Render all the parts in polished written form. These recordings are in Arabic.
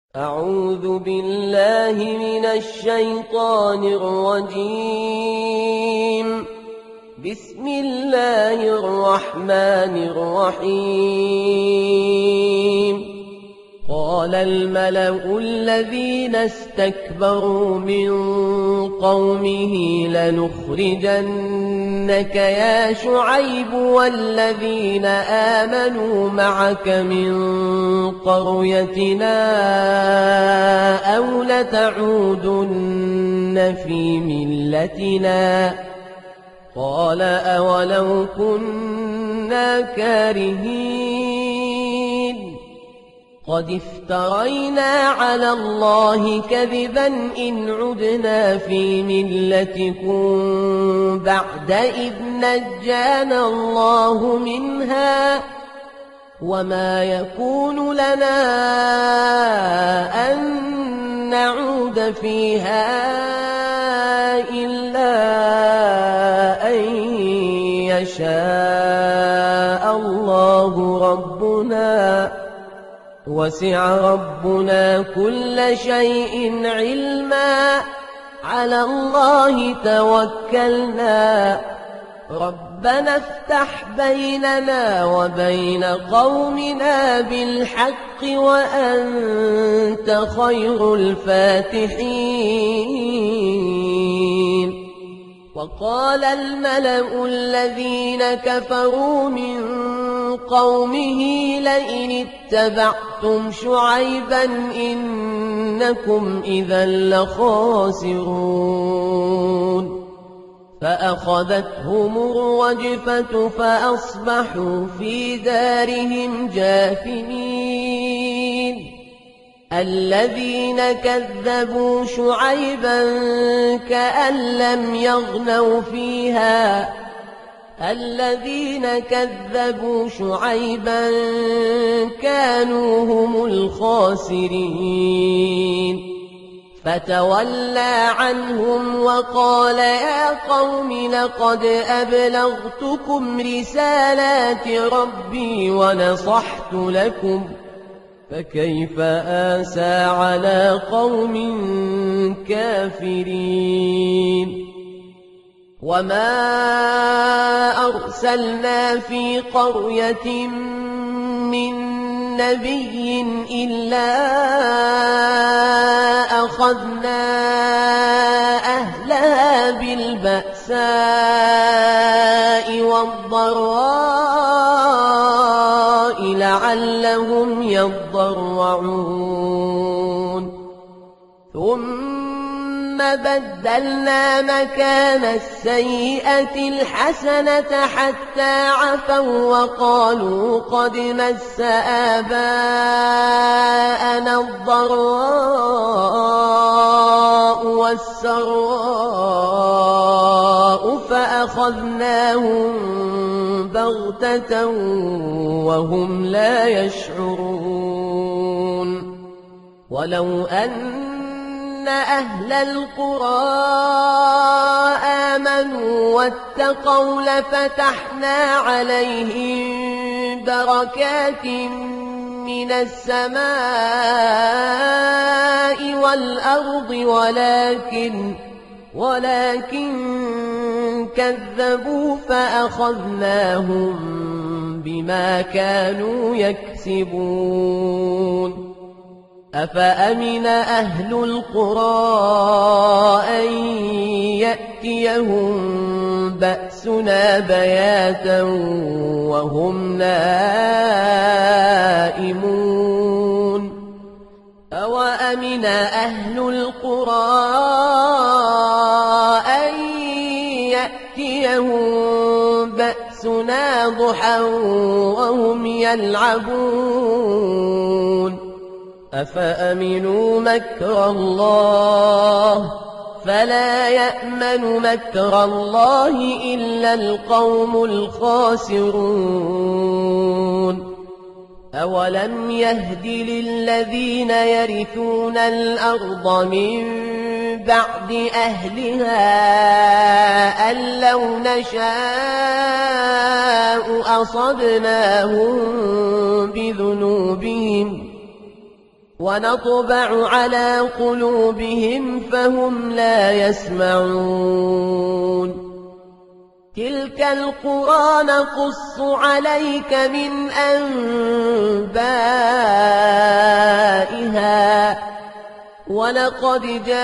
أعوذ بالله من الشيطان الرجيم. بسم الله الرحمن الرحيم. قال الملأ الذين استكبروا من قومه لنخرجنك يا شعيب والذين آمنوا معك من قريتنا أو لتعودن في ملتنا. قال أولو كنا كارهين قد افترينا على الله كذبا إن عدنا في ملتكم بعد إذ نجانا الله منها وما يكون لنا أن نعود فيها إلا أن يشاء الله ربنا وسع ربنا كل شيء علما على الله توكلنا ربنا افتح بيننا وبين قومنا بالحق وأنت خير الفاتحين. وقال الملأ الذين كفروا من قومه لئن اتبعتم شعيبا إنكم إذا لخاسرون. فأخذتهم الرجفة فأصبحوا في دارهم جاثمين. الذين كذبوا شعيبا كأن لم يغنوا فيها الذين كذبوا شعيبا كانوا هم الخاسرين. فتولى عنهم وقال يا قوم لقد أبلغتكم رسالات ربي ونصحت لكم فكيف آسى على قوم كافرين. وما أرسلنا في قرية من نبي إلا أخذنا أهلها بالبأساء والضراء لعلهم يضرعون. ثم بدلنا مكان السيئة الحسنة حتى عفوا وقالوا قد مس آباءنا الضراء والسراء فأخذناهم بغتة وهم لا يشعرون. ولو أن أهل القرى آمنوا واتقوا لفتحنا عليهم بركات من السماء والأرض ولكن كذبوا فأخذناهم بما كانوا يكسبون. أفأمن أهل القرى أن يأتيهم بأسنا بياتا وهم نائمون. أوأمن أهل القرى أن يأتيهم بأسنا ضحى وهم يلعبون. أفأمنوا مكر الله فلا يأمن مكر الله إلا القوم الخاسرون. أولم يهد للذين يرثون الأرض من بعد أهلها أن لو نشاء أصبناهم بذنوبهم ونطبع على قلوبهم فهم لا يسمعون تلك القرى نقص عليك من أنبائها ولقد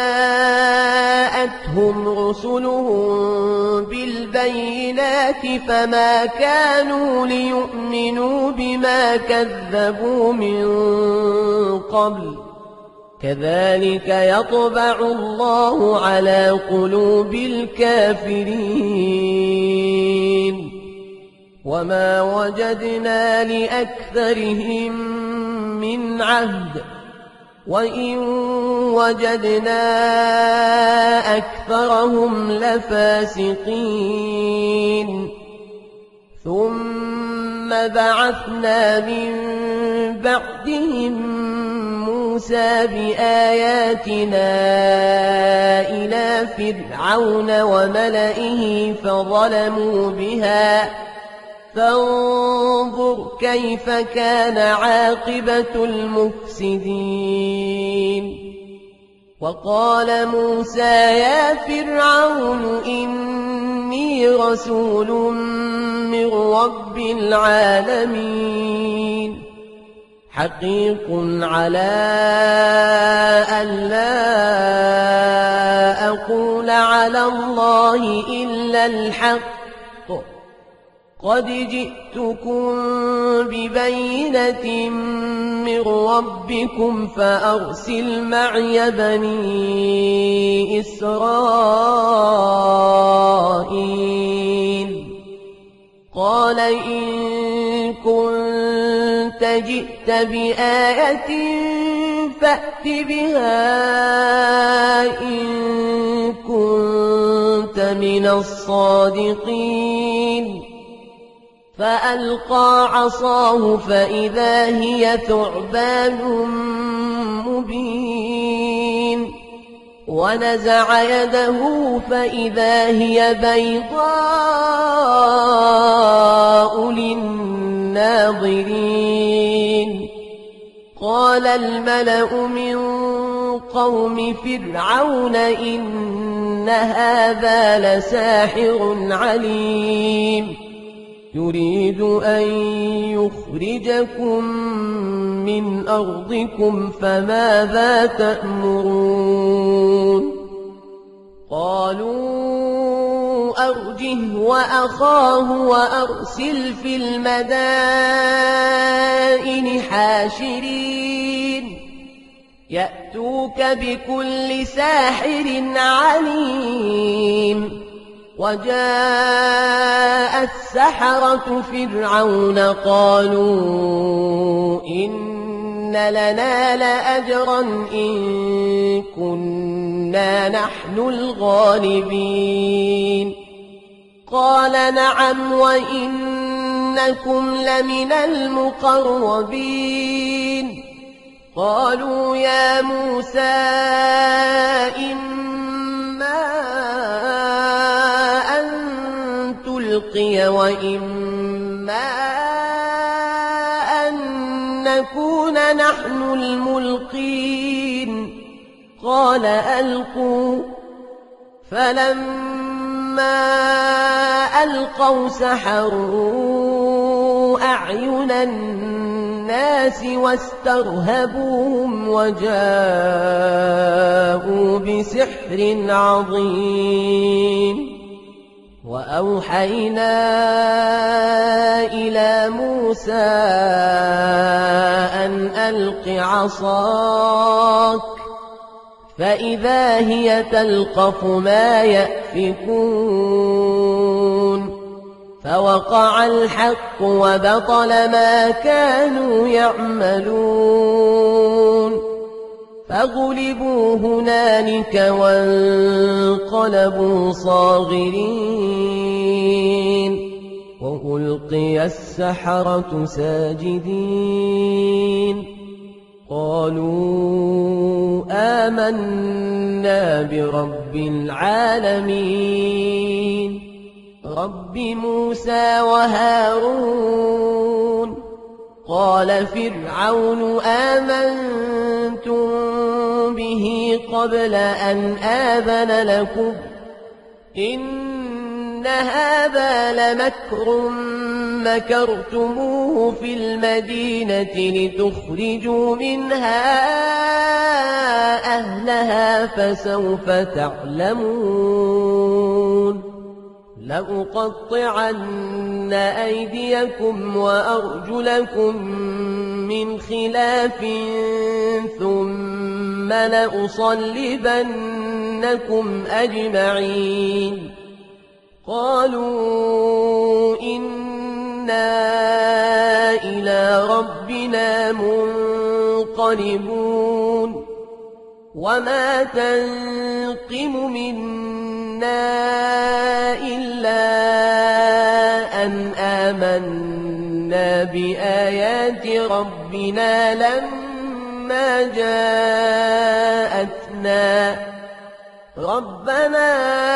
جاءتهم رسلهم بالبينات فما كانوا ليؤمنوا بما كذبوا من قبل كذلك يطبع الله على قلوب الكافرين وما وجدنا لأكثرهم من عهد وإن وجدنا أكثرهم لفاسقين ثم بعثنا من بعدهم موسى بآياتنا إلى فرعون وملئه فظلموا بها فانظر كيف كان عاقبة المفسدين وقال موسى يا فرعون إني رسول من رب العالمين حقيق على أن لا أقول على الله إلا الحق قد جئتكم ببينة من ربكم فأرسل معي بني إسرائيل قال إن كنت جئت بآية فأت بها إن كنت من الصادقين فألقى عصاه فإذا هي ثعبان مبين ونزع يده فإذا هي بيضاء للناظرين قال الملأ من قوم فرعون إن هذا لساحر عليم يريد أن يخرجكم من أرضكم فماذا تأمرون قالوا أرجه وأخاه وأرسل في المدائن حاشرين يأتوك بكل ساحر عليم وجاء السحرة فرعون قالوا إن لنا لأجرا إن كنا نحن الغالبين قال نعم وإنكم لمن المقربين قالوا يا موسى إما أن تلقي وإما أن نكون نحن الملقين قال ألقوا فلما ألقوا سحروا أعين الناس واسترهبوهم وجاءوا بسحر عظيم وأوحينا إلى موسى أن ألق عصاك فإذا هي تلقف ما يأفكون فوقع الحق وبطل ما كانوا يعملون فغلبوا هنالك وانقلبوا صاغرين وألقي السحرة ساجدين قالوا آمنا برب العالمين رب موسى وهارون قال فرعون آمنتم به قبل أن آذن لكم إن هذا لمكر مكرتموه في المدينة لتخرجوا منها أهلها فسوف تعلمون لأقطعن أيديكم وأرجلكم من خلاف ثم لأصلبنكم أجمعين قالوا إنا إلى ربنا منقلبون وما تنقم منا إلا أن آمنا بآيات ربنا لما جاءتنا ربنا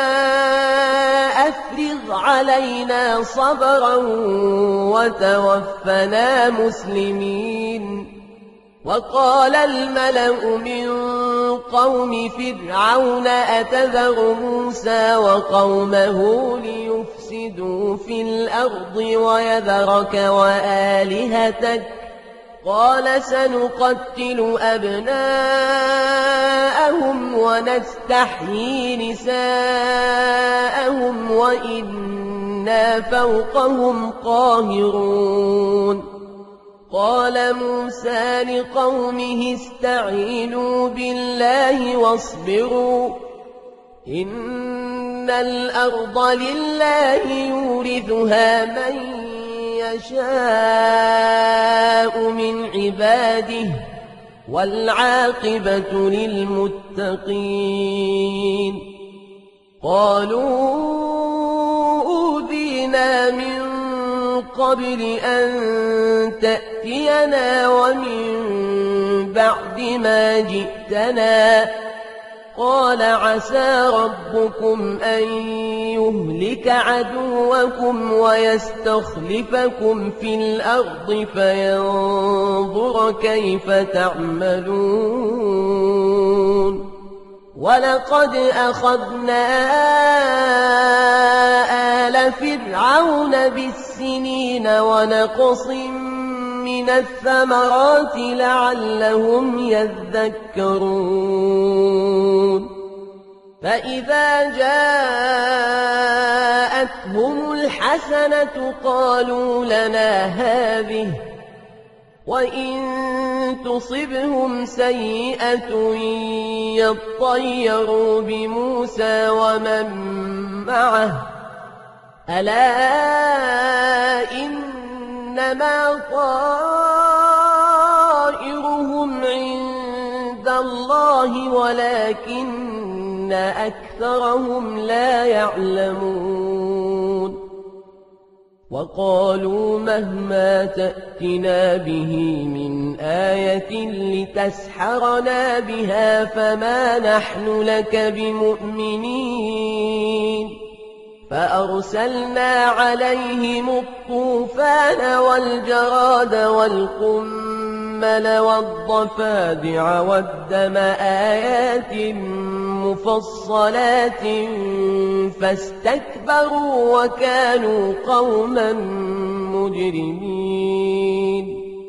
أفرغ علينا صبرا وتوفنا مسلمين وقال الملأ من قوم فرعون أتذر موسى وقومه ليفسدوا في الأرض ويذرك وآلهتك قال سنقتل أبناءهم ونستحيي نساءهم وإنا فوقهم قاهرون قال موسى لقومه استعينوا بالله واصبروا إن الأرض لله يورثها من يشاء من عباده والعاقبة للمتقين قالوا أوذينا من قبل أن تأتينا ومن بعد ما جئتنا قال عسى ربكم أن يهلك عدوكم ويستخلفكم في الأرض فينظر كيف تعملون ولقد أخذنا آل فرعون بالسنين ونقص من الثمرات لعلهم يذكرون فإذا جاءتهم الحسنة قالوا لنا هذه وإن تصبهم سيئة يطيروا بموسى ومن معه ألا إنما طائرهم عند الله ولكن أكثرهم لا يعلمون وقالوا مهما تأتنا به من آية لتسحرنا بها فما نحن لك بمؤمنين فأرسلنا عليهم الطوفان والجراد والقمل والضفادع والدم آيات مفصلات فاستكبروا وكانوا قوما مجرمين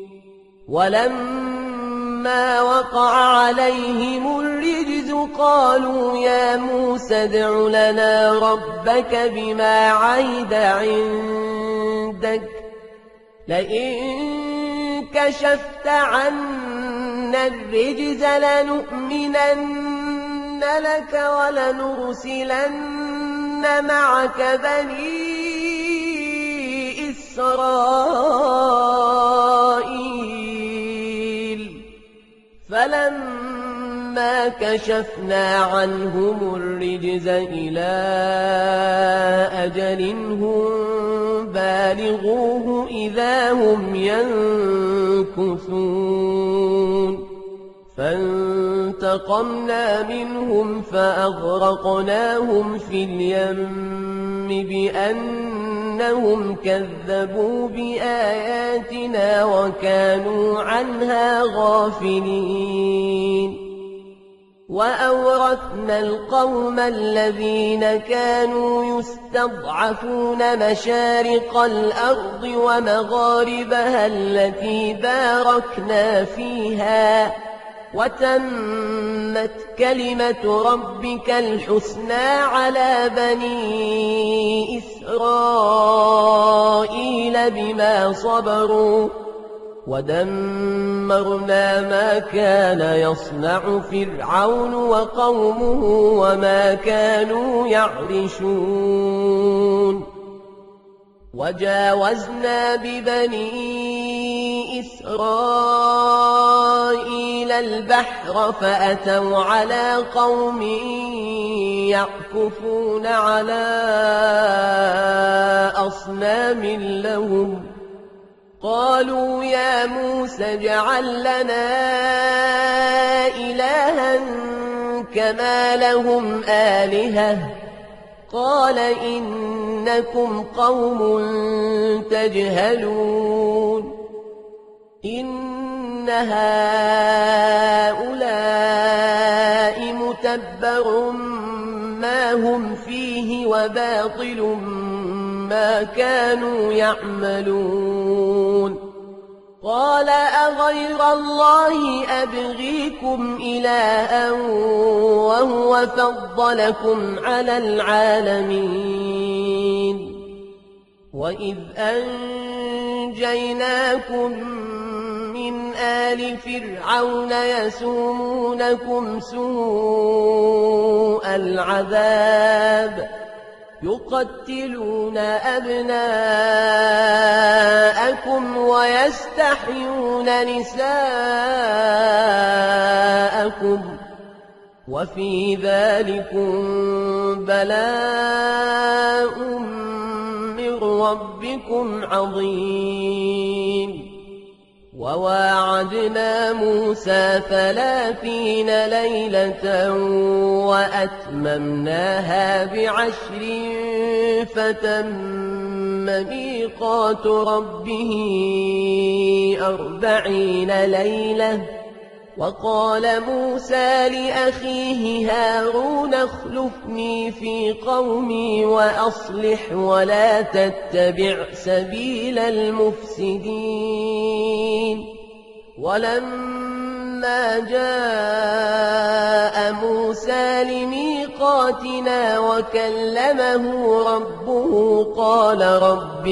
ولما وقع عليهم الرجز قالوا يا موسى ادع لنا ربك بما عهد عندك لئن كشفت عنا الرجز لنؤمنن لك ولنرسلن معك بني إسرائيل فلما كشفنا عنهم الرجز إلى أجل هم بالغوه إذا هم ينكثون فانتقمنا منهم فأغرقناهم في اليم بأنهم كذبوا بآياتنا وكانوا عنها غافلين وأورثنا القوم الذين كانوا يستضعفون مشارق الأرض ومغاربها التي باركنا فيها وتمت كلمة ربك الحسنى على بني إسرائيل بما صبروا ودمرنا ما كان يصنع فرعون وقومه وما كانوا يعرشون وجاوزنا ببني إسرائيل البحر فأتوا على قوم يعكفون على أصنام لهم قالوا يا موسى اجعل لنا إلها كما لهم آلهة قال إنكم قوم تجهلون إن هؤلاء متبر ما هم فيه وباطل ما كانوا يعملون قال أغير الله أبغيكم إلها وهو فضلكم على العالمين وإذ أنجيناكم من آل فرعون يسومونكم سوء العذاب يقتلون أبناءكم ويستحيون نساءكم وفي ذلكم بلاء من ربكم عظيم وواعدنا موسى 30 ليلة وأتممناها ب10 فتم ميقات ربه 40 ليلة وقال موسى لأخيه هارون اخلفني في قومي وأصلح ولا تتبع سبيل المفسدين ولما جاء موسى لميقاتنا وكلمه ربه قال رب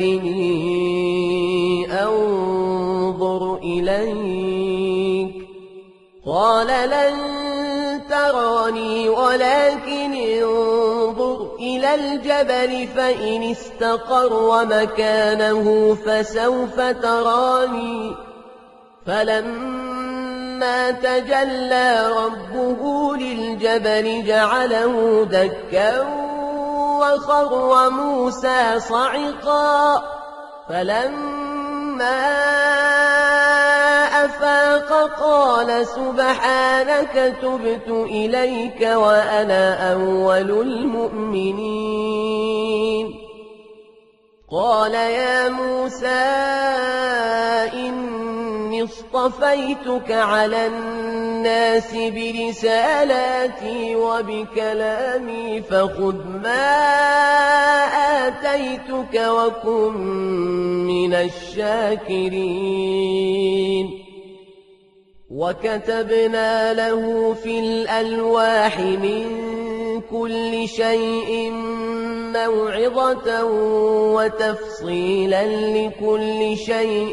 أرني أنظر إليك قال لن تراني ولكن انظر إلى الجبل فإن استقر مكانه فسوف تراني فلما تجلى ربه للجبل جعله دكا وخر موسى صعقا فلما أفاق قال سبحانك تبت إليك وأنا أول المؤمنين قال يا موسى إني اصطفيتك على الناس برسالاتي وبكلامي فخذ ما آتيتك وكن من الشاكرين وكتبنا له في الألواح من كل شيء موعظة وتفصيلا لكل شيء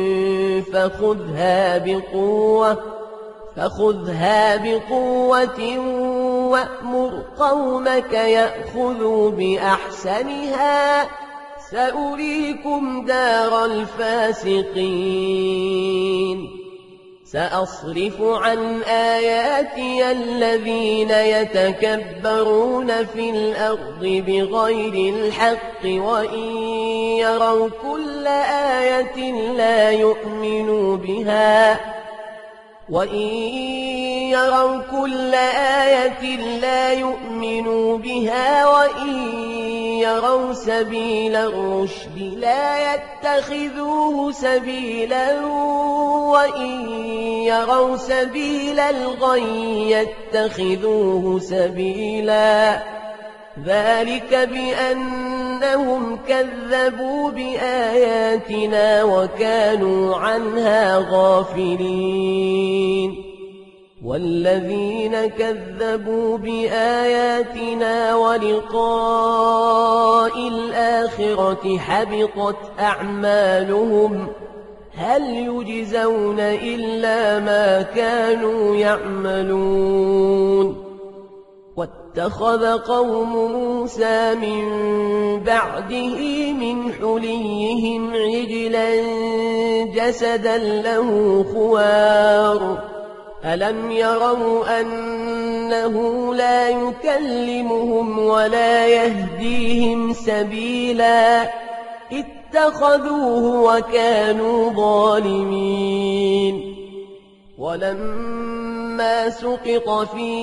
فخذها بقوة وأمر قومك يأخذوا بأحسنها سأريكم دار الفاسقين سأصرف عن آياتي الذين يتكبرون في الأرض بغير الحق وإن يروا كل آية لا يؤمنوا بها وإن يروا سبيل الرشد لا يتخذوه سبيلا وإن يروا سبيل الغي يتخذوه سبيلا ذلك بأنهم كذبوا بآياتنا وكانوا عنها غافلين والذين كذبوا بآياتنا ولقاء الآخرة حبطت أعمالهم هل يجزون إلا ما كانوا يعملون واتخذ قوم موسى من بعده من حليهم عجلا جسدا له خوار ألم يروا أنه لا يكلمهم ولا يهديهم سبيلا اتخذوه وكانوا ظالمين ولما سقط في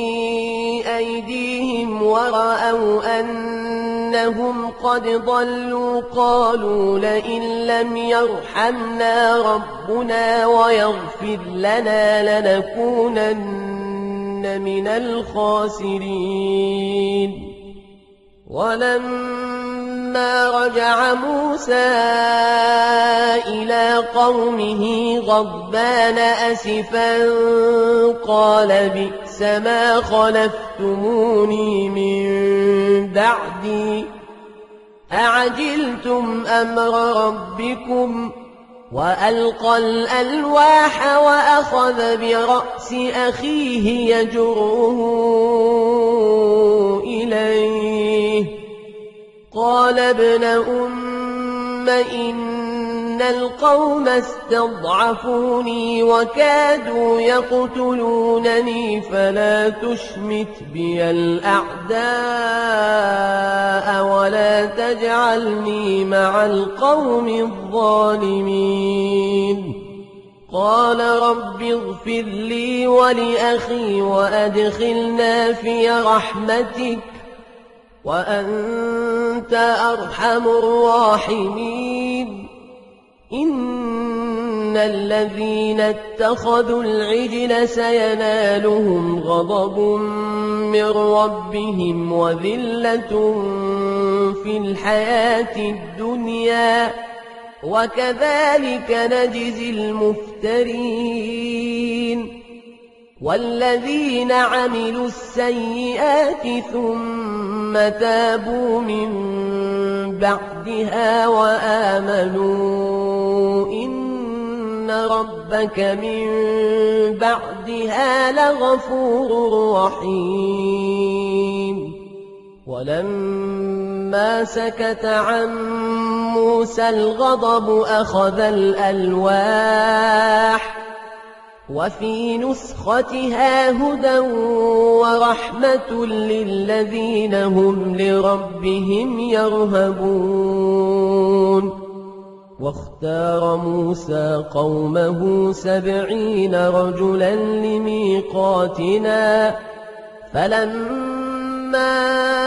أيديهم ورأوا أنهم قد ضلوا قالوا لئن لم يرحمنا ربنا ويغفر لنا لنكونن من الخاسرين ولما رجع موسى إلى قومه غضبان أسفا قال بئس ما خلفتموني من بعدي أعجلتم أمر ربكم وألقى الألواح وأخذ برأس أخيه يجره إليه قال ابن أم إن القوم استضعفوني وكادوا يقتلونني فلا تشمت بي الأعداء ولا تجعلني مع القوم الظالمين قال رب اغفر لي ولأخي وأدخلنا في رحمتك وأنت أرحم الراحمين إن الذين اتخذوا العجل سينالهم غضب من ربهم وذلة في الحياة الدنيا وكذلك نجزي المفترين والذين عملوا السيئات ثم تابوا من بعدها وآمنوا إن ربك من بعدها لغفور رحيم ولما سكت عن موسى الغضب أخذ الألواح وفي نسختها هدى ورحمة للذين هم لربهم يرهبون واختار موسى قومه 70 رجلا لميقاتنا فلما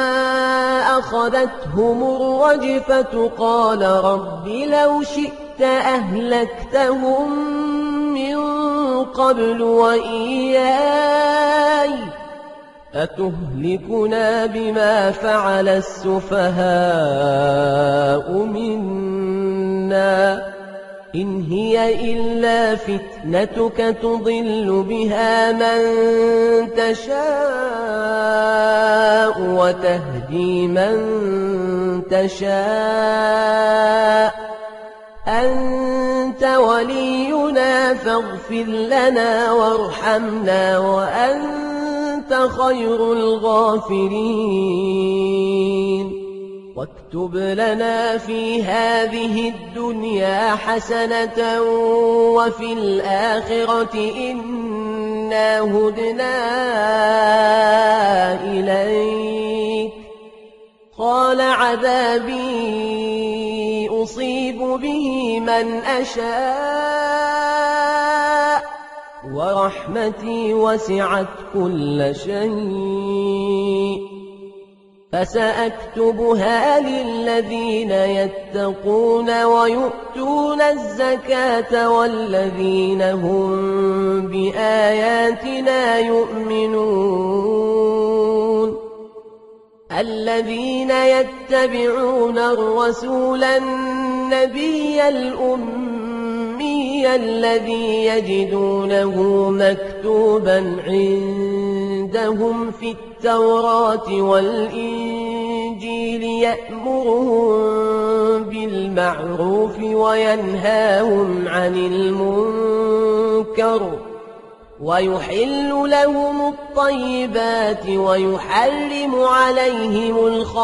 أخذتهم الرجفة قال رب لو شئت أهلكتهم من قبل وإياي أتهلكنا بما فعل السفهاء منا إن هي إلا فتنتك تضل بها من تشاء وتهدي من تشاء أنت ولينا فاغفر لنا وارحمنا وأنت خير الغافرين واكتب لنا في هذه الدنيا حسنة وفي الآخرة إنا هدنا إليك قال عذابي أصيب به من أشاء ورحمتي وسعت كل شيء فسأكتبها للذين يتقون ويؤتون الزكاة والذين هم بآياتنا يؤمنون الذين يتبعون الرسول النبي الأمي الذي يجدونه مكتوبا عندهم في التوراة والإنجيل يأمرهم بالمعروف وينهاهم عن المنكر ويحل لهم الطيبات ويحرم عليهم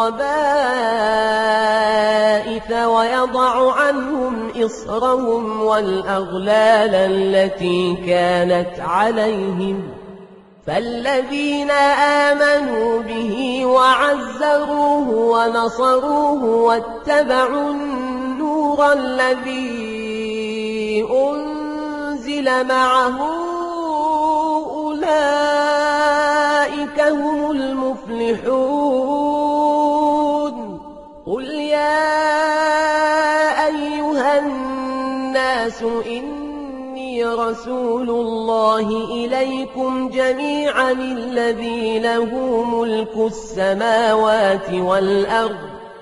الخبائث ويضع عنهم إصرهم والأغلال التي كانت عليهم فالذين آمنوا به وعزروه ونصروه واتبعوا النور الذي أنزل معه أولئك هم المفلحون قل يا أيها الناس إني رسول الله إليكم جميعا الذي له ملك السماوات والأرض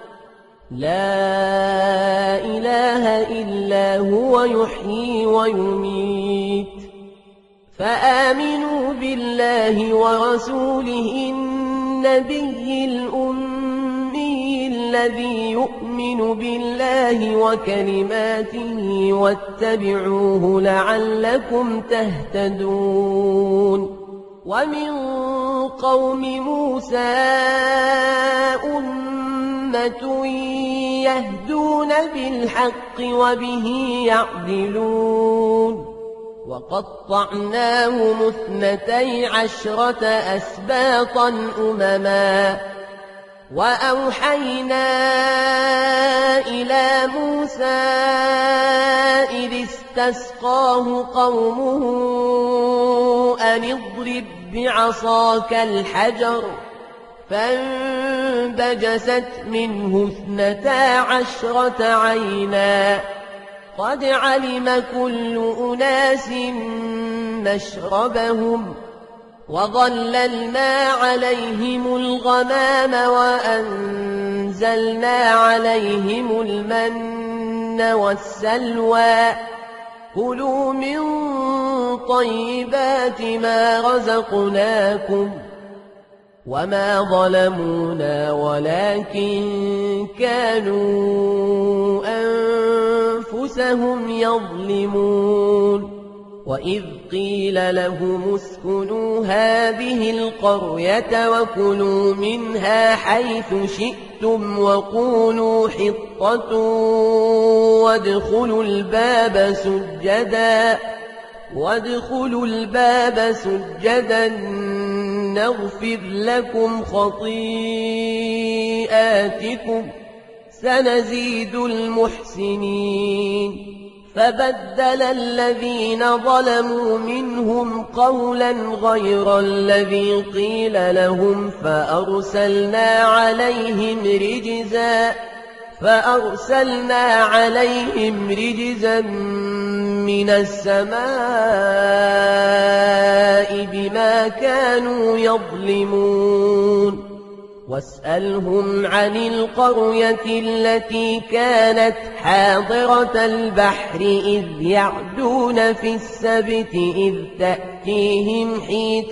لا إله إلا هو يحيي ويميت فآمنوا بالله ورسوله النبي الأمي الذي يؤمن بالله وكلماته واتبعوه لعلكم تهتدون ومن قوم موسى أمة يهدون بالحق وبه يعدلون وقطعناهم 12 أسباطا أمما وأوحينا إلى موسى إذ استسقاه قومه أن اضرب بعصاك الحجر فانبجست منه 12 عينا قد علم كل أناس مشربهم وظللنا عليهم الغمام وأنزلنا عليهم المن والسلوى كلوا من طيبات ما رزقناكم وما ظلمونا ولكن كانوا أنفسهم يظلمون وإذ قيل لهم اسكنوا هذه القرية وكلوا منها حيث شئتم وقولوا حطة وادخلوا الباب سجدا نغفر لكم خطيئاتكم سنزيد المحسنين فبدل الذين ظلموا منهم قولا غير الذي قيل لهم فأرسلنا عليهم رجزا من السماء بما كانوا يظلمون واسألهم عن القرية التي كانت حاضرة البحر إذ يعدون في السبت إذ تأتيهم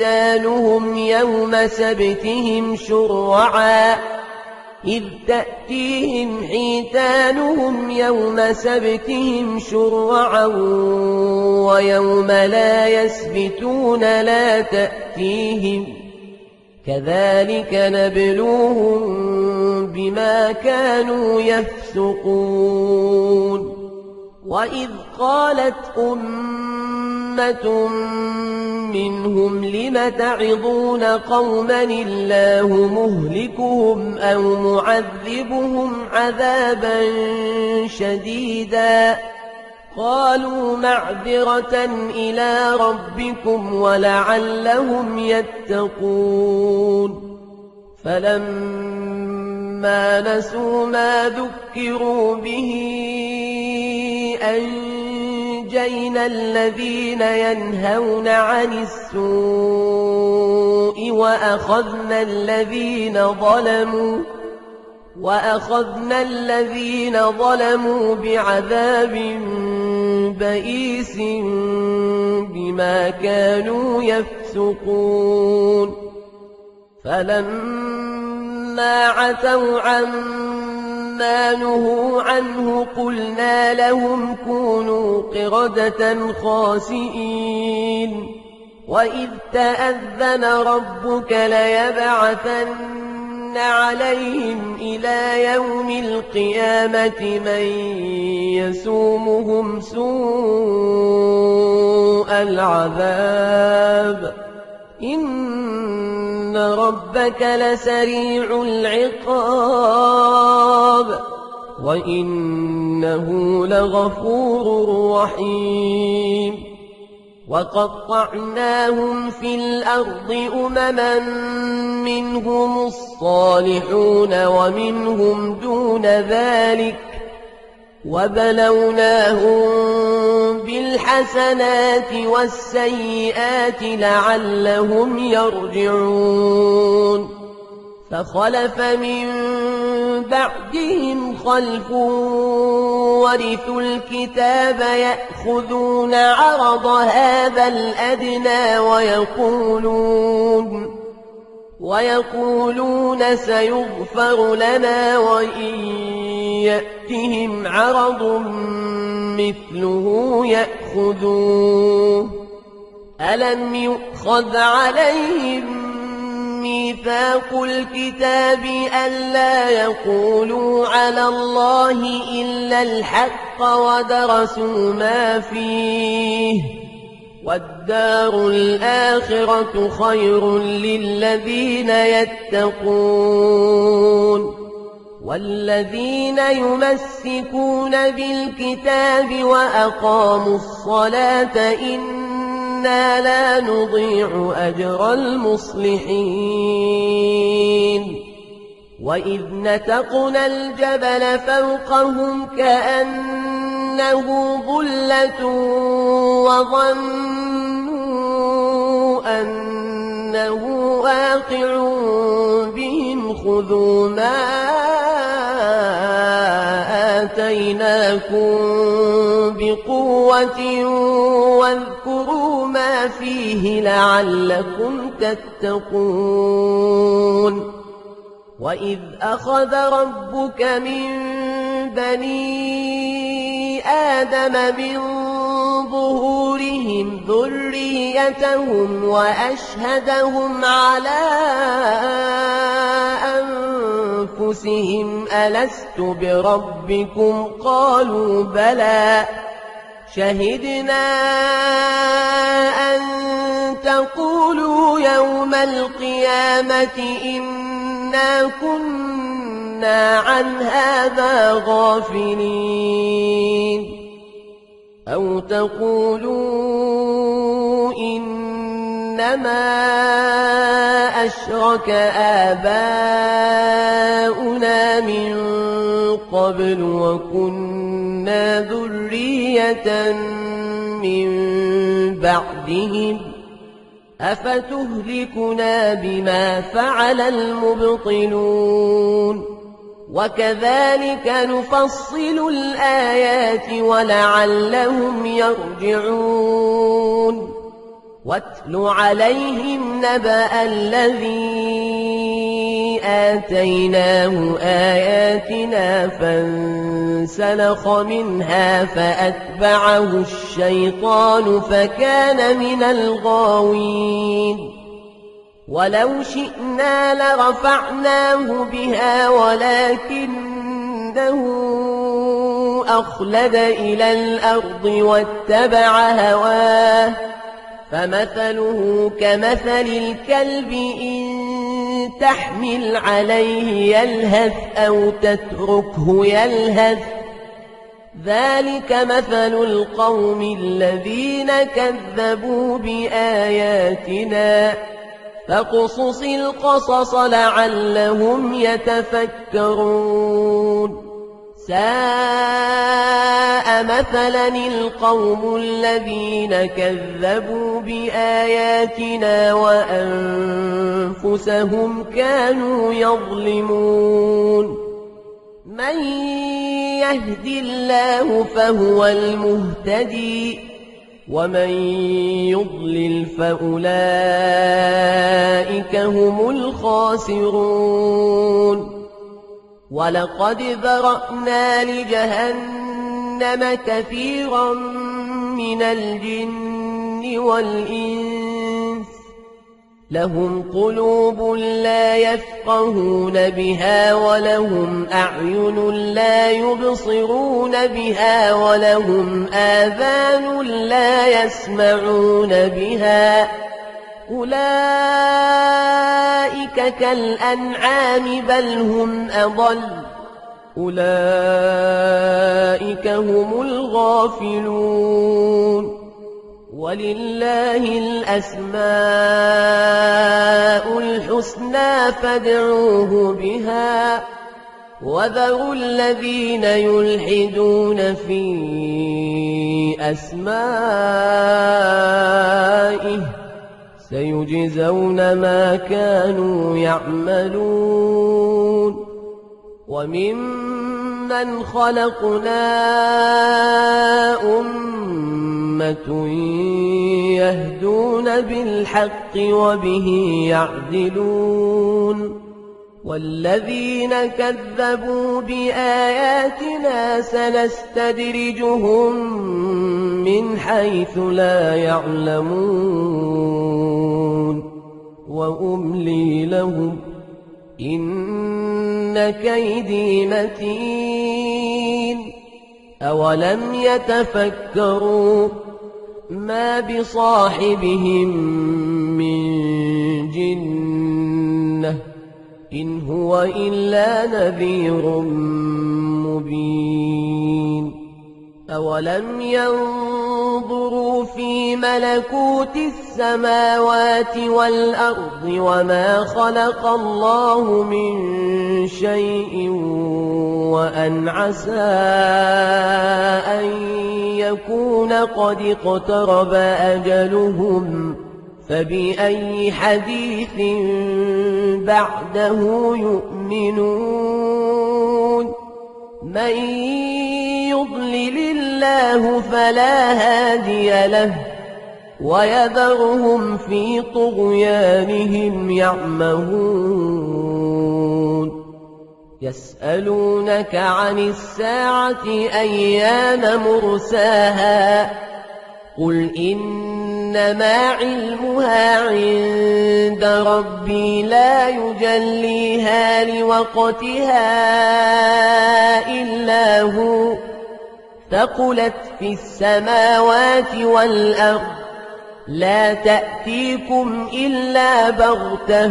حيتانهم يوم سبتهم شرعا ويوم لا يسبتون لا تأتيهم كذلك نبلوهم بما كانوا يفسقون وإذ قالت أمة منهم لم تعظون قوما الله مهلكهم أو معذبهم عذابا شديدا قالوا معذرة إلى ربكم ولعلهم يتقون فلما فلما نسوا ما ذكروا به أنجينا الذين ينهون عن السوء وأخذنا الذين ظلموا بعذاب بئيس بما كانوا يفسقون فلما عتوا عما نهوا عنه قلنا لهم كونوا قردة خاسئين وإذ تأذن ربك ليبعثن عليهم إلى يوم القيامة من يسومهم سوء العذاب إن ربك لسريع العقاب وإنه لغفور رحيم وقطعناهم في الأرض أمما منهم الصالحون ومنهم دون ذلك وبلوناهم بالحسنات والسيئات لعلهم يرجعون فخلف من بعدهم خلف ورثوا الكتاب يأخذون عرض هذا الأدنى ويقولون سيغفر لنا وإن يأتهم عرض مثله يأخذوه ألم يؤخذ عليهم ميثاق الكتاب ألا يقولوا على الله إلا الحق ودرسوا ما فيه والدار الآخرة خير للذين يتقون والذين يمسكون بالكتاب وأقاموا الصلاة إنا لا نضيع أجر المصلحين وإذ نتقنا الجبل فوقهم كأنه ظلة وظنوا أنه واقع بهم خذوا ما آتيناكم بقوة واذكروا ما فيه لعلكم تتقون وإذ أخذ ربك من بني آدم من ظهورهم ذريتهم وأشهدهم على أنفسهم ألست بربكم قالوا بلى شهدنا أن تقولوا يوم القيامة إنا كنا عن هذا غافلين أو تقولوا إنما أشرك آباؤنا من قبل وكنا ذرية من بعدهم أفتهلكنا بما فعل المبطلون وكذلك نفصل الآيات ولعلهم يرجعون واتل عليهم نبأ الذي آتيناه آياتنا فانسلخ منها فأتبعه الشيطان فكان من الغاوين ولو شئنا لرفعناه بها ولكنه أخلد إلى الأرض واتبع هواه فمثله كمثل الكلب إن تحمل عليه يلهث أو تتركه يلهث ذلك مثل القوم الذين كذبوا بآياتنا فاقصص القصص لعلهم يتفكرون ساء مثلا القوم الذين كذبوا بآياتنا وأنفسهم كانوا يظلمون من يهد الله فهو المهتدي ومن يضلل فأولئك هم الخاسرون ولقد ذرأنا لجهنم كثيرا من الجن والإنس لهم قلوب لا يفقهون بها ولهم أعين لا يبصرون بها ولهم آذان لا يسمعون بها أولئك كالأنعام بل هم أضل أولئك هم الغافلون ولله الأسماء الحسنى فادعوه بها وذروا الذين يلحدون في أسمائه سيجزون ما كانوا يعملون وممن خلقنا أمة يهدون بالحق وبه يعدلون والذين كذبوا بآياتنا سنستدرجهم من حيث لا يعلمون وأملي لهم إن كيدي متين أولم يتفكروا ما بصاحبهم من جنة إن هو إلا نذير مبين أولم ينظروا في ملكوت السماوات والأرض وما خلق الله من شيء وأن عسى أن يكون قد اقترب أجلهم فبأي حديث بعده يؤمنون من يضلل الله فلا هادي له ويذرهم في طغيانهم يعمهون يسألونك عن الساعة أيان مرساها قل إنما علمها عند ربي لا يجليها لوقتها إلا هو ثقلت في السماوات والأرض لا تأتيكم إلا بغتة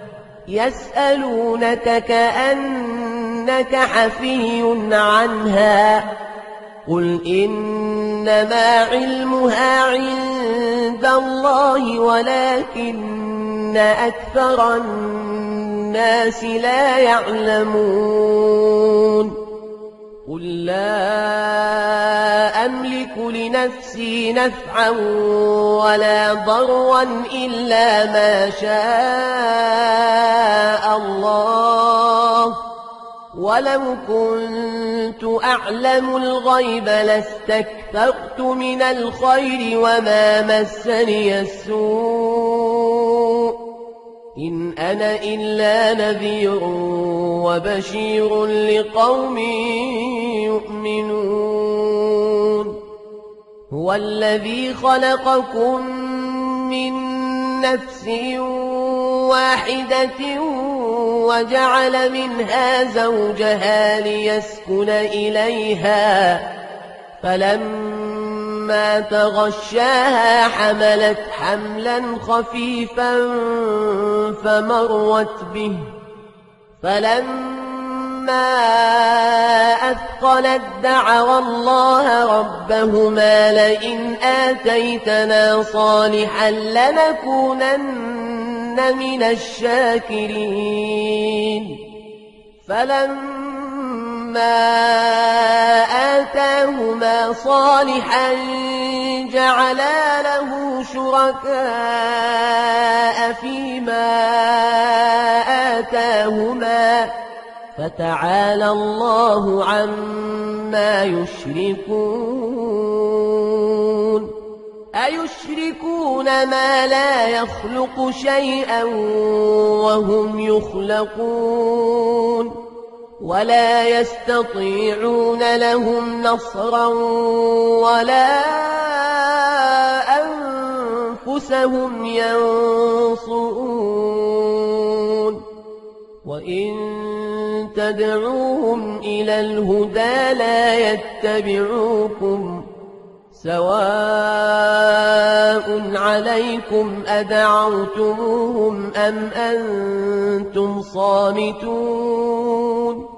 يسألونك كأنك حفي عنها قل إنما علمها عند الله ولكن أكثر الناس لا يعلمون قل لا أملك لنفسي نفعا ولا ضرا إلا ما شاء الله ولو كنت أعلم الغيب لاستكثرت من الخير وما مسني السوء إن أنا إلا نذير وبشير لقوم يؤمنون هو الذي خلقكم من نفس واحدة وجعل منها زوجها ليسكن إليها فلما تغشاها حملت حملا خفيفا فمرت به فلما أثقلت دعوا الله ربهما لئن آتيتنا صالحا لنكونن من الشاكرين فلما آتاهما صالحا جعلا له شركاء فيما آتاهما فتعالى الله عما يشركون أيشركون ما لا يخلق شيئا وهم يخلقون ولا يستطيعون لهم نصرا ولا أنفسهم ينصرون وإن تدعوهم إلى الهدى لا يتبعوكم سواء عليكم أدعوتموهم أم أنتم صامتون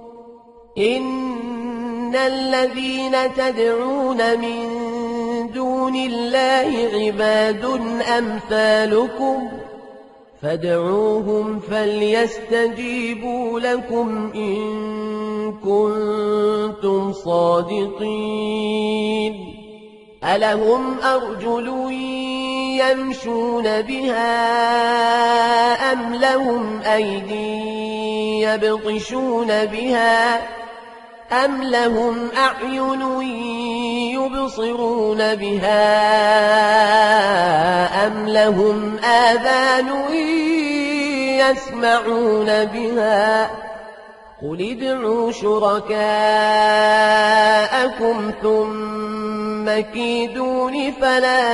إن الذين تدعون من دون الله عباد أمثالكم فادعوهم فليستجيبوا لكم إن كنتم صادقين ألهم أرجل يمشون بها أم لهم أيدي يبطشون بها أم لهم أعين يبصرون بها أم لهم آذان يسمعون بها قل ادعوا شركاءكم ثم كيدون فلا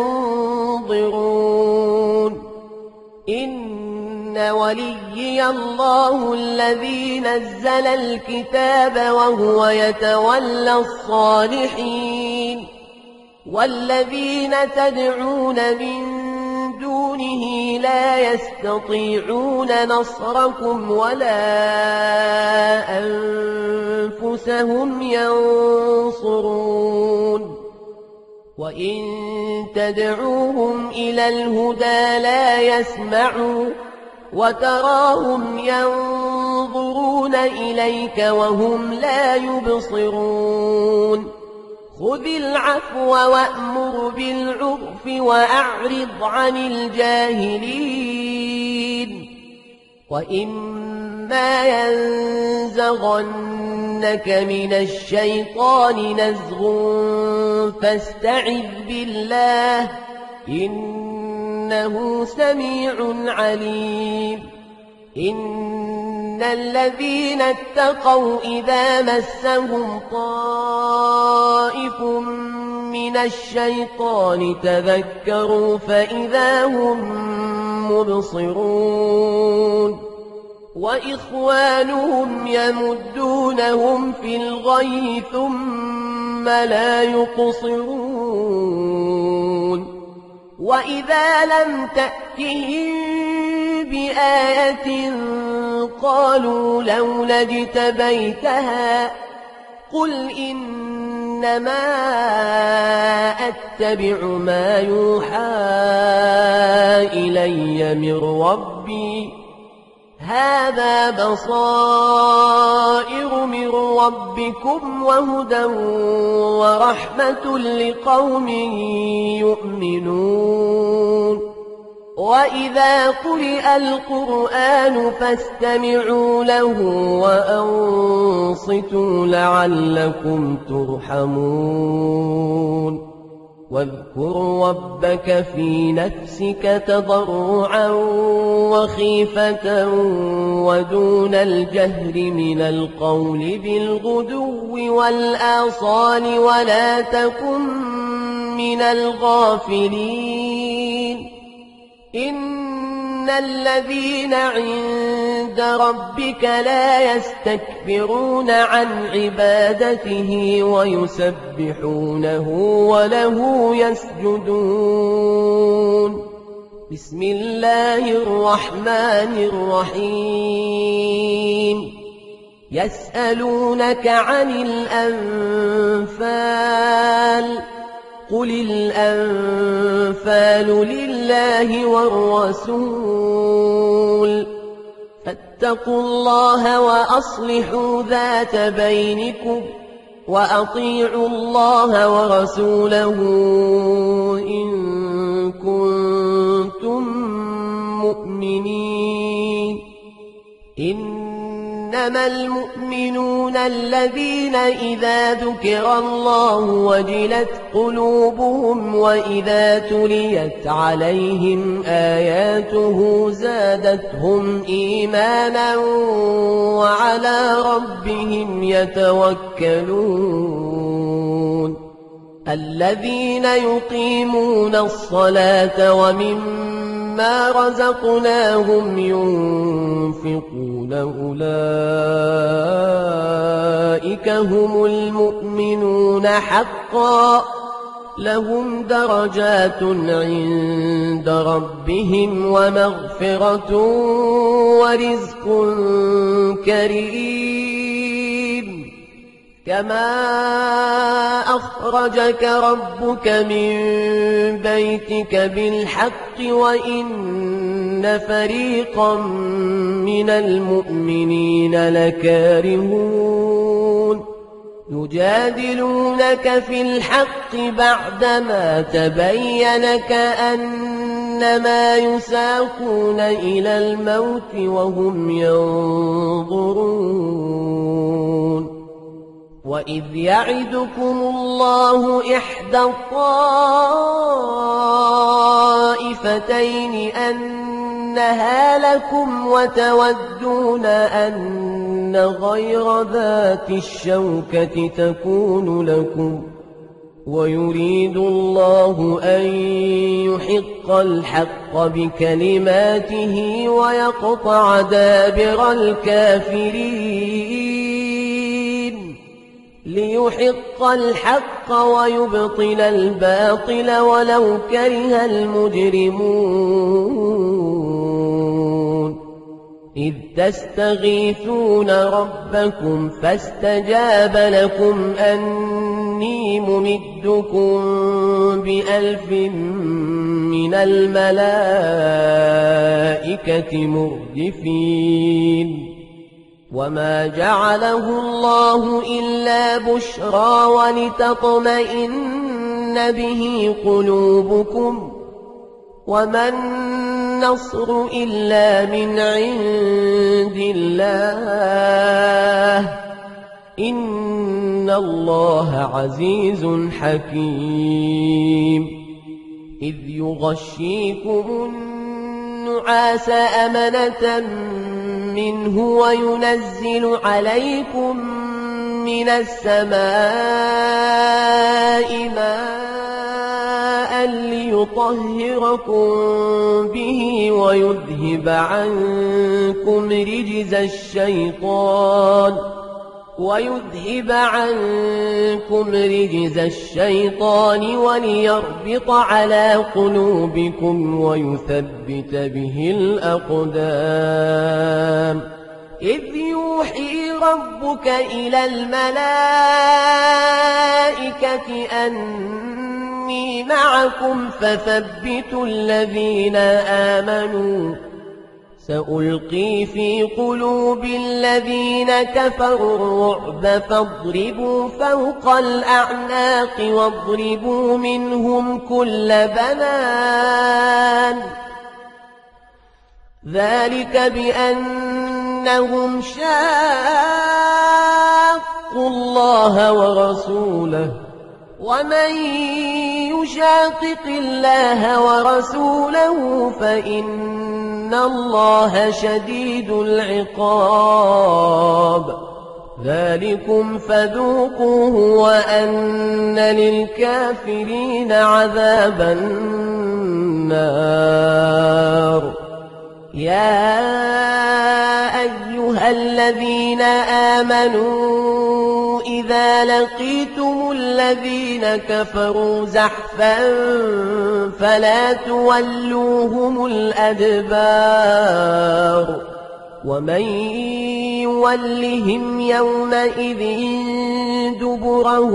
تنظرون إن وليي الله الذي نزل الكتاب وهو يتولى الصالحين والذين تدعون من دونه لا يستطيعون نصركم ولا أنفسهم ينصرون وإن تدعوهم إلى الهدى لا يسمعوا وتراهم ينظرون إليك وهم لا يبصرون خذ العفو وأمر بالعرف وأعرض عن الجاهلين وإما ينزغنك من الشيطان نزغ فاستعذ بالله إنه سميع عليم إن الذين اتقوا إذا مسهم طائف من الشيطان تذكروا فإذا هم مبصرون وإخوانهم يمدونهم في الغي ثم لا يقصرون وإذا لم تأتهم بآية قالوا لولا اجتبيتها قل إنما أتبع ما يوحى إلي من ربي هذا بصائر من ربكم وهدى ورحمة لقوم يؤمنون وإذا قرئ القرآن فاستمعوا له وأنصتوا لعلكم ترحمون واذكر ربك في نفسك تضرعا وخيفة ودون الجهر من القول بالغدو والآصال ولا تكن من الغافلين إن الذين عند ربك لا يستكبرون عن عبادته ويسبحونه وله يسجدون بسم الله الرحمن الرحيم يسألونك عن الأنفال قل الأنفال لله والرسول فاتقوا الله وأصلحوا ذات بينكم وأطيعوا الله ورسوله إن كنتم مؤمنين إنما المؤمنون الذين إذا ذكر الله وجلت قلوبهم وإذا تليت عليهم آياته زادتهم إيمانا وعلى ربهم يتوكلون الذين يقيمون الصلاة ومما رزقناهم ينفقون أولئك هم المؤمنون حقا لهم درجات عند ربهم ومغفرة ورزق كريم كما أخرجك ربك من بيتك بالحق وإن فريقا من المؤمنين لكارهون يجادلونك في الحق بعدما تبين كأنما يساقون إلى الموت وهم ينظرون وإذ يعدكم الله إحدى الطائفتين أنها لكم وتودون أن غير ذات الشوكة تكون لكم ويريد الله أن يحق الحق بكلماته ويقطع دابر الكافرين ليحق الحق ويبطل الباطل ولو كره المجرمون إذ تستغيثون ربكم فاستجاب لكم أني ممدكم ب1000 من الملائكة مردفين وما جعله الله إلا بشرى ولتطمئن به قلوبكم وما النصر إلا من عند الله إن الله عزيز حكيم إذ يغشيكم النعاس أمنة منه وينزل عليكم من السماء ماء ليطهركم به ويذهب عنكم رجز الشيطان وليربط على قلوبكم ويثبت به الأقدام إذ يوحي ربك إلى الملائكة أني معكم فثبتوا الذين آمنوا سألقي في قلوب الذين كفروا الرعب فاضربوا فوق الأعناق واضربوا منهم كل بنان ذلك بأنهم شاقوا الله ورسوله ومن يشاقق الله ورسوله فإن الله شديد العقاب ذلكم فذوقوه وأن للكافرين عذاب النار يا أيها الذين آمنوا إذا لقيتم الذين كفروا زحفا فلا تولوهم الأدبار ومن يولهم يومئذ دبره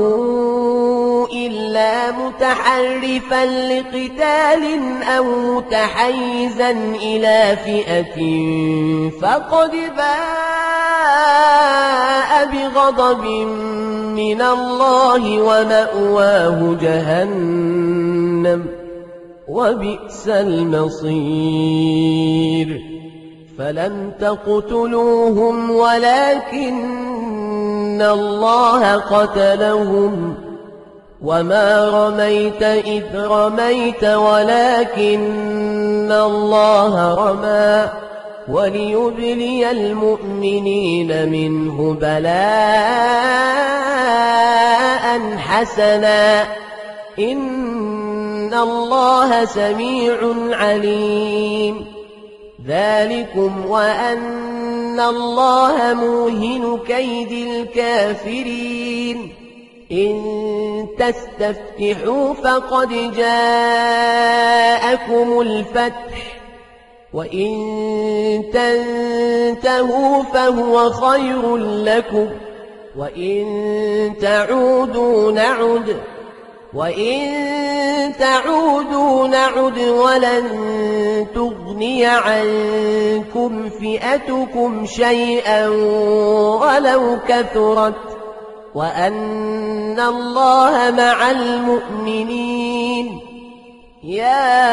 إلا متحرفا لقتال أو متحيزا إلى فئة فقد باء بغضب من الله ومأواه جهنم وبئس المصير فلم تقتلوهم ولكن الله قتلهم وما رميت إذ رميت ولكن الله رمى وليبلي المؤمنين منه بلاء حسنا إن الله سميع عليم ذلكم وأن الله موهن كيد الكافرين إن تستفتحوا فقد جاءكم الفتح وإن تنتهوا فهو خير لكم وإن تعودوا نعد ولن تغني عنكم فئتكم شيئا ولو كثرت وأن الله مع المؤمنين يا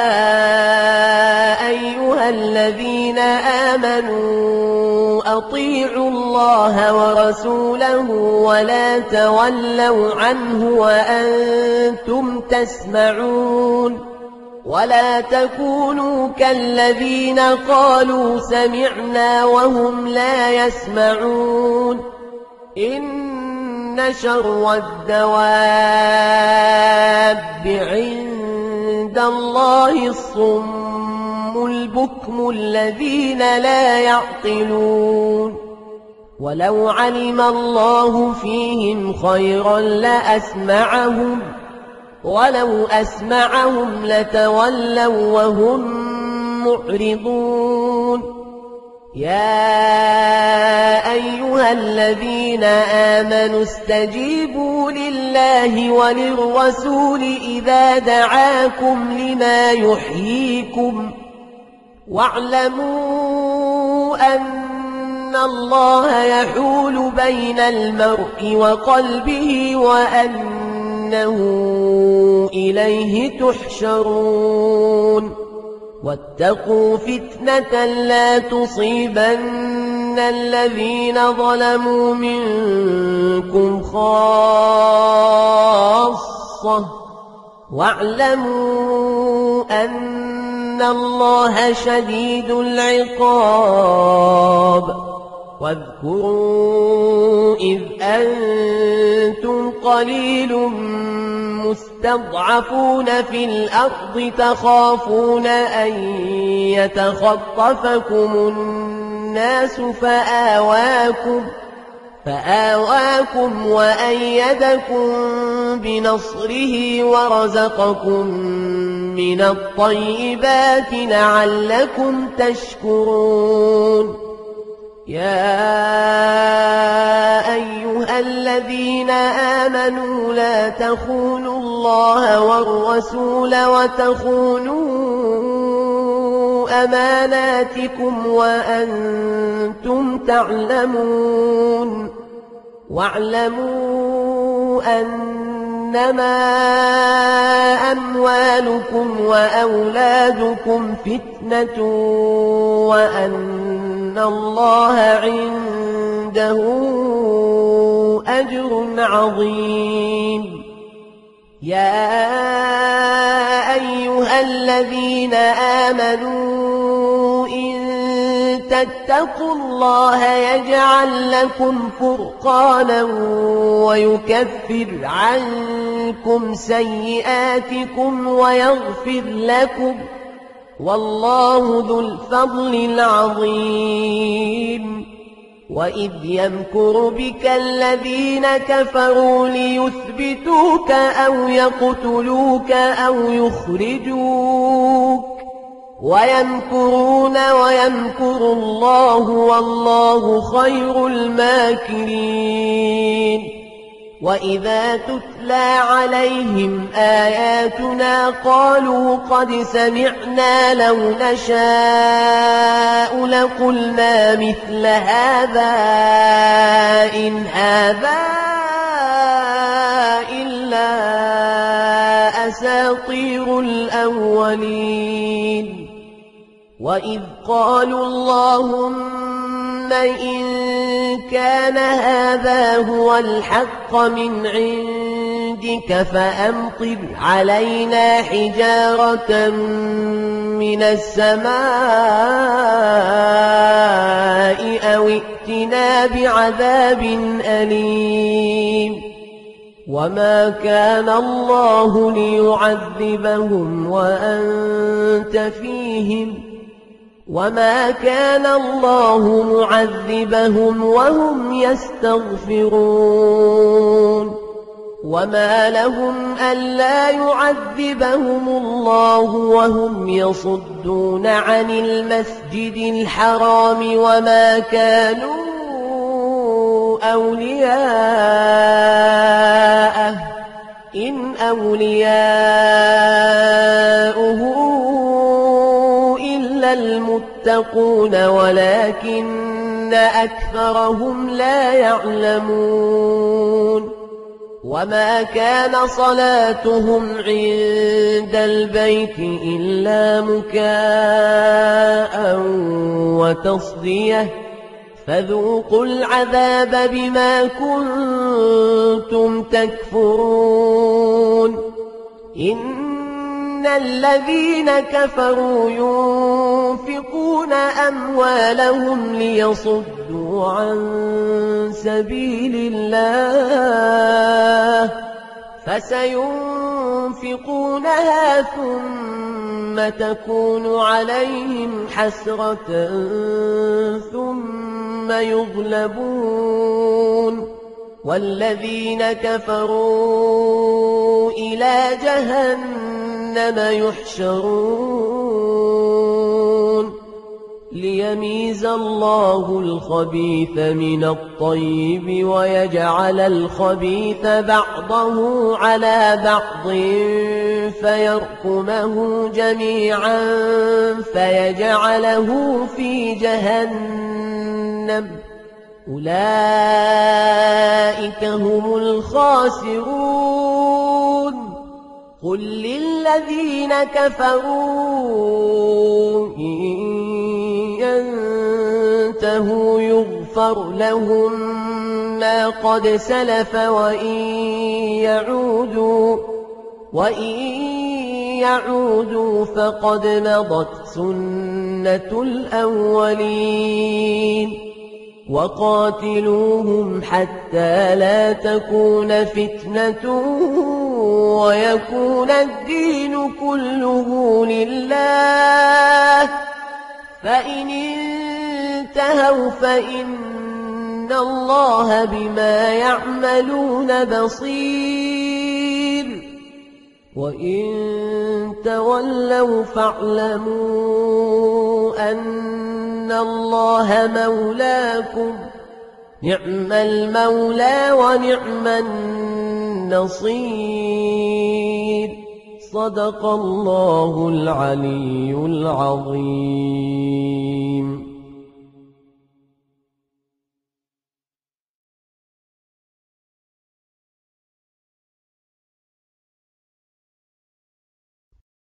أيها الذين آمنوا أطيعوا الله ورسوله ولا تولوا عنه وأنتم تسمعون ولا تكونوا كالذين قالوا سمعنا وهم لا يسمعون إن شر الدواب عند الله الصم البكم الذين لا يعقلون ولو علم الله فيهم خيرا لأسمعهم ولو أسمعهم لتولوا وهم معرضون يا أيها الذين آمنوا استجيبوا لله وللرسول إذا دعاكم لما يحييكم واعلموا أن الله يحول بين المرء وقلبه وأنه إليه تحشرون واتقوا فتنة لا تصيبن الذين ظلموا منكم خاصة واعلموا أن الله شديد العقاب واذكروا إذ أنتم قليل مستضعفون في الأرض تخافون أن يتخطفكم الناس فآواكم وأيدكم بنصره ورزقكم من الطيبات لعلكم تشكرون يا أيها الذين آمنوا لا تخونوا الله والرسول وتخونوا أماناتكم وأنتم تعلمون واعلموا أنما أموالكم وأولادكم فتنة وأن الله عنده أجر عظيم يا أيها الذين آمنوا إن تتقوا الله يجعل لكم فرقانا ويكفر عنكم سيئاتكم ويغفر لكم والله ذو الفضل العظيم وإذ يمكر بك الذين كفروا ليثبتوك أو يقتلوك أو يخرجوك ويمكرون ويمكر الله والله خير الماكرين وإذا تتلى عليهم آياتنا قالوا قد سمعنا لو نشاء لقلنا مثل هذا إن هذا إلا أساطير الأولين وإذ قالوا اللهم إن كان هذا هو الحق من عندك فأمطر علينا حجارة من السماء أو ائتنا بعذاب أليم وما كان الله ليعذبهم وأنت فيهم وما كان الله معذبهم وهم يستغفرون وما لهم ألا يعذبهم الله وهم يصدون عن المسجد الحرام وما كانوا أولياءه إن أولياؤه المتقون ولكن أكثرهم لا يعلمون وما كان صلاتهم عند البيت إلا مكاء وتصدية فذوقوا العذاب بما كنتم تكفرون إن الذين كفروا ينفقون أموالهم ليصدوا عن سبيل الله فسينفقونها ثم تكون عليهم حسرة ثم يغلبون والذين كفروا إلى جهنم يحشرون ليميز الله الخبيث من الطيب ويجعل الخبيث بعضه على بعض فيركمه جميعا فيجعله في جهنم أولئك هم الخاسرون قل للذين كفروا إن ينتهوا يغفر لهم ما قد سلف وإن يعودوا فقد مضت سنة الأولين وقاتلوهم حتى لا تكون فتنة ويكون الدين كله لله فإن انتهوا فإن الله بما يعملون بصير وإن تولوا فاعلموا أن الله مولاكم نعم المولى ونعم النصير صدق الله العلي العظيم.